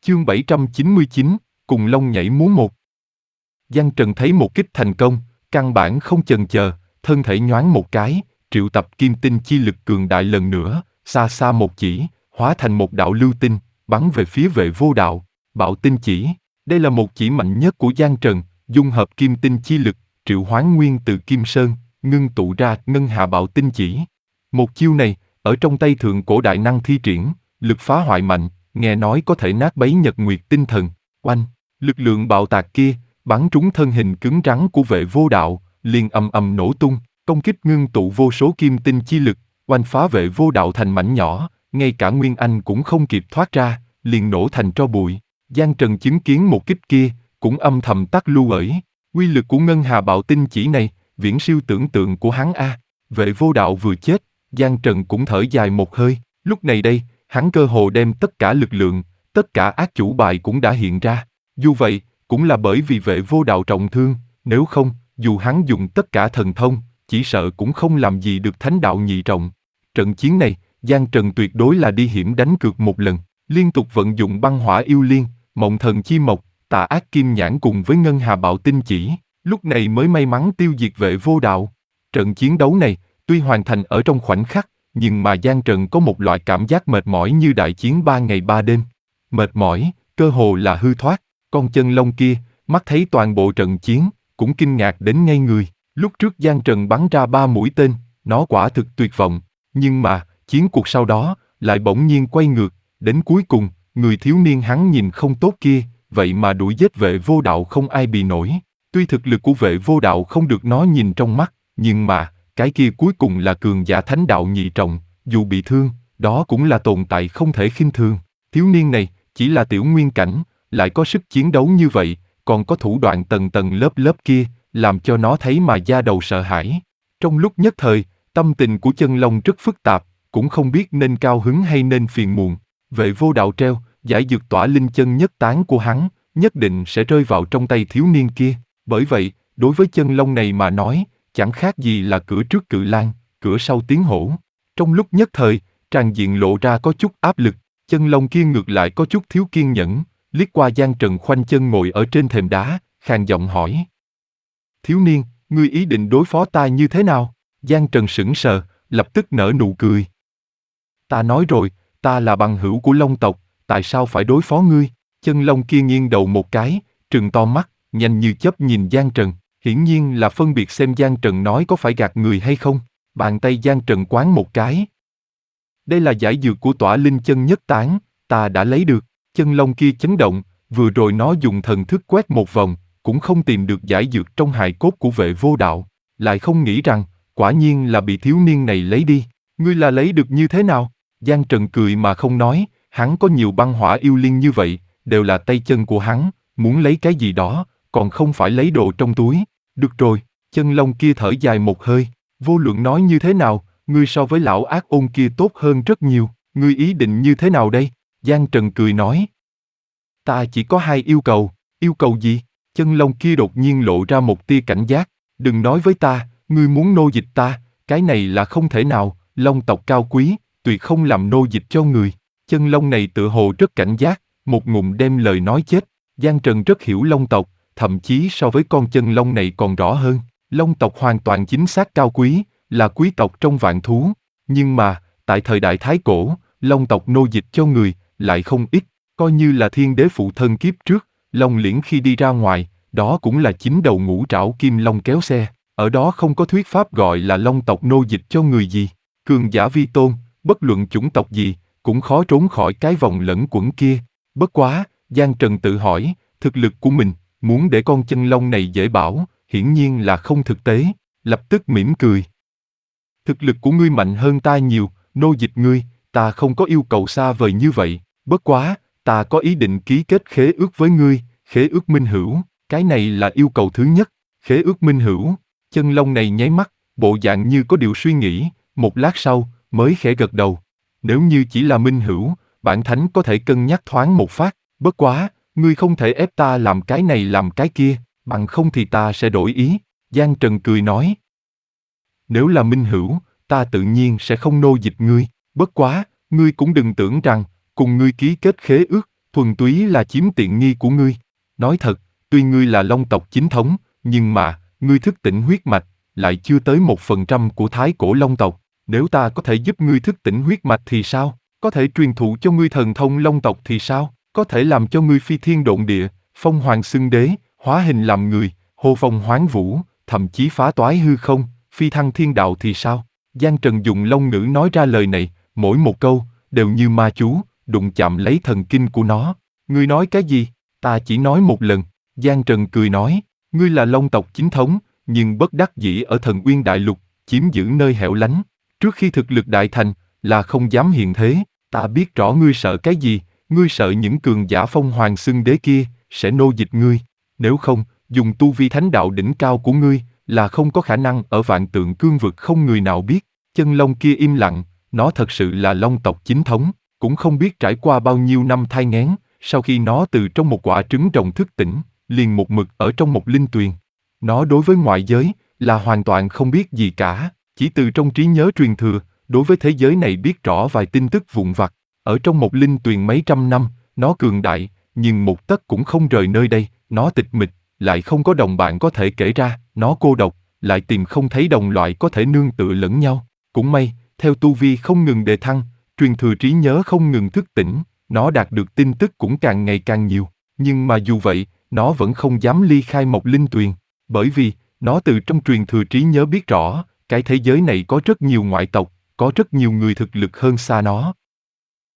Chương 799, cùng Long nhảy múa một. Giang Trần thấy một kích thành công, căn bản không chần chờ, thân thể nhoáng một cái, triệu tập kim tinh chi lực cường đại lần nữa, xa xa một chỉ, hóa thành một đạo lưu tinh, bắn về phía Vệ Vô Đạo. Bạo tinh chỉ, đây là một chỉ mạnh nhất của Giang Trần, dung hợp kim tinh chi lực, triệu hoán nguyên từ Kim Sơn, ngưng tụ ra ngân hà bạo tinh chỉ. Một chiêu này, ở trong tay thượng cổ đại năng thi triển, lực phá hoại mạnh, nghe nói có thể nát bấy nhật nguyệt tinh thần. Oanh, lực lượng bạo tạc kia, bắn trúng thân hình cứng rắn của Vệ Vô Đạo, liền ầm ầm nổ tung, công kích ngưng tụ vô số kim tinh chi lực, oanh phá Vệ Vô Đạo thành mảnh nhỏ, ngay cả Nguyên Anh cũng không kịp thoát ra, liền nổ thành tro bụi. Giang Trần chứng kiến một kích kia, cũng âm thầm tắt lưu ẩy. Uy lực của ngân hà bạo tinh chỉ này, viễn siêu tưởng tượng của hắn a. Vệ Vô Đạo vừa chết, Giang Trần cũng thở dài một hơi. Lúc này đây, hắn cơ hồ đem tất cả lực lượng, tất cả ác chủ bài cũng đã hiện ra. Dù vậy, cũng là bởi vì Vệ Vô Đạo trọng thương, nếu không, dù hắn dùng tất cả thần thông, chỉ sợ cũng không làm gì được thánh đạo nhị trọng. Trận chiến này, Giang Trần tuyệt đối là đi hiểm đánh cược một lần, liên tục vận dụng băng hỏa yêu liên, mộng thần chi mộc, tà ác kim nhãn cùng với ngân hà bạo tinh chỉ, lúc này mới may mắn tiêu diệt Vệ Vô Đạo. Trận chiến đấu này, tuy hoàn thành ở trong khoảnh khắc, nhưng mà Giang Trần có một loại cảm giác mệt mỏi như đại chiến 3 ngày 3 đêm. Mệt mỏi, cơ hồ là hư thoát. Con chân long kia, mắt thấy toàn bộ trận chiến, cũng kinh ngạc đến ngây người. Lúc trước Giang Trần bắn ra 3 mũi tên, nó quả thực tuyệt vọng. Nhưng mà, chiến cuộc sau đó, lại bỗng nhiên quay ngược. Đến cuối cùng, người thiếu niên hắn nhìn không tốt kia, vậy mà đuổi giết Vệ Vô Đạo không ai bì nổi. Tuy thực lực của Vệ Vô Đạo không được nó nhìn trong mắt, nhưng mà, cái kia cuối cùng là cường giả thánh đạo nhị trọng, dù bị thương, đó cũng là tồn tại không thể khinh thường. Thiếu niên này, chỉ là tiểu nguyên cảnh, lại có sức chiến đấu như vậy, còn có thủ đoạn tầng tầng lớp lớp kia, làm cho nó thấy mà da đầu sợ hãi. Trong lúc nhất thời, tâm tình của chân long rất phức tạp, cũng không biết nên cao hứng hay nên phiền muộn. Vệ Vô Đạo treo, giải dược tỏa linh chân nhất tán của hắn, nhất định sẽ rơi vào trong tay thiếu niên kia. Bởi vậy, đối với chân long này mà nói, chẳng khác gì là cửa trước cự lang, cửa sau tiến hổ. Trong lúc nhất thời, tràng diện lộ ra có chút áp lực, chân long kia ngược lại có chút thiếu kiên nhẫn, liếc qua Giang Trần khoanh chân ngồi ở trên thềm đá, khàn giọng hỏi. Thiếu niên, ngươi ý định đối phó ta như thế nào? Giang Trần sững sờ, lập tức nở nụ cười. Ta nói rồi, ta là bằng hữu của Long tộc, tại sao phải đối phó ngươi? Chân long kia nghiêng đầu một cái, trừng to mắt, nhanh như chớp nhìn Giang Trần, hiển nhiên là phân biệt xem Giang Trần nói có phải gạt người hay không. Bàn tay Giang Trần quán một cái. Đây là giải dược của tỏa linh chân nhất tán, ta đã lấy được. Chân long kia chấn động, vừa rồi nó dùng thần thức quét một vòng, cũng không tìm được giải dược trong hài cốt của Vệ Vô Đạo, lại không nghĩ rằng, quả nhiên là bị thiếu niên này lấy đi. Ngươi là lấy được như thế nào? Giang Trần cười mà không nói, hắn có nhiều băng hỏa yêu liên như vậy, đều là tay chân của hắn, muốn lấy cái gì đó, còn không phải lấy đồ trong túi. Được rồi, chân long kia thở dài một hơi, vô luận nói như thế nào, ngươi so với lão ác ôn kia tốt hơn rất nhiều, ngươi ý định như thế nào đây? Giang Trần cười nói. Ta chỉ có 2 yêu cầu gì? Chân long kia đột nhiên lộ ra một tia cảnh giác, đừng nói với ta, ngươi muốn nô dịch ta, cái này là không thể nào, long tộc cao quý, tuyệt không làm nô dịch cho người. Chân long này tựa hồ rất cảnh giác, một ngụm đem lời nói chết. Giang Trần rất hiểu long tộc, thậm chí so với con chân long này còn rõ hơn. Long tộc hoàn toàn chính xác cao quý, là quý tộc trong vạn thú. Nhưng mà, tại thời đại Thái Cổ, long tộc nô dịch cho người, lại không ít. Coi như là thiên đế phụ thân kiếp trước, Long Liễn khi đi ra ngoài, đó cũng là 9 đầu ngũ trảo kim long kéo xe. Ở đó không có thuyết pháp gọi là long tộc nô dịch cho người gì. Cường giả vi tôn, bất luận chủng tộc gì, cũng khó trốn khỏi cái vòng lẫn quẩn kia. Bất quá, Giang Trần tự hỏi, thực lực của mình, muốn để con chân long này dễ bảo, hiển nhiên là không thực tế, lập tức mỉm cười. Thực lực của ngươi mạnh hơn ta nhiều, nô dịch ngươi, ta không có yêu cầu xa vời như vậy, bất quá, ta có ý định ký kết khế ước với ngươi, khế ước minh hữu, cái này là yêu cầu thứ nhất, khế ước minh hữu. Chân long này nháy mắt, bộ dạng như có điều suy nghĩ, một lát sau, mới khẽ gật đầu. Nếu như chỉ là minh hữu, bản thánh có thể cân nhắc thoáng một phát, bất quá, ngươi không thể ép ta làm cái này làm cái kia, bằng không thì ta sẽ đổi ý. Giang Trần cười nói. Nếu là minh hữu, ta tự nhiên sẽ không nô dịch ngươi, bất quá, ngươi cũng đừng tưởng rằng, cùng ngươi ký kết khế ước, thuần túy là chiếm tiện nghi của ngươi. Nói thật, tuy ngươi là Long tộc chính thống, nhưng mà, ngươi thức tỉnh huyết mạch, lại chưa tới 1% của thái cổ Long tộc. Nếu ta có thể giúp ngươi thức tỉnh huyết mạch thì sao? Có thể truyền thụ cho ngươi thần thông Long tộc thì sao? Có thể làm cho ngươi phi thiên độn địa, phong hoàng xưng đế, hóa hình làm người, hô phong hoán vũ, thậm chí phá toái hư không, phi thăng thiên đạo thì sao? Giang Trần dùng Long ngữ nói ra lời này, mỗi một câu, đều như ma chú, đụng chạm lấy thần kinh của nó. Ngươi nói cái gì? Ta chỉ nói một lần. Giang Trần cười nói, ngươi là Long tộc chính thống, nhưng bất đắc dĩ ở Thần Uyên Đại Lục, chiếm giữ nơi hẻo lánh. Trước khi thực lực đại thành, là không dám hiện thế. Ta biết rõ ngươi sợ cái gì, ngươi sợ những cường giả phong hoàng xưng đế kia, sẽ nô dịch ngươi. Nếu không, dùng tu vi thánh đạo đỉnh cao của ngươi, là không có khả năng ở vạn tượng cương vực không người nào biết. Chân Long kia im lặng, nó thật sự là Long tộc chính thống, cũng không biết trải qua bao nhiêu năm thai nghén, sau khi nó từ trong một quả trứng rồng thức tỉnh, liền một mực ở trong một linh tuyền. Nó đối với ngoại giới, là hoàn toàn không biết gì cả, chỉ từ trong trí nhớ truyền thừa, đối với thế giới này biết rõ vài tin tức vụn vặt. Ở trong một linh tuyền mấy trăm năm, nó cường đại, nhưng một tấc cũng không rời nơi đây, nó tịch mịch, lại không có đồng bạn có thể kể ra, nó cô độc, lại tìm không thấy đồng loại có thể nương tựa lẫn nhau. Cũng may, theo tu vi không ngừng đề thăng, truyền thừa trí nhớ không ngừng thức tỉnh, nó đạt được tin tức cũng càng ngày càng nhiều. Nhưng mà dù vậy, nó vẫn không dám ly khai một linh tuyền, bởi vì, nó từ trong truyền thừa trí nhớ biết rõ, cái thế giới này có rất nhiều ngoại tộc, có rất nhiều người thực lực hơn xa nó.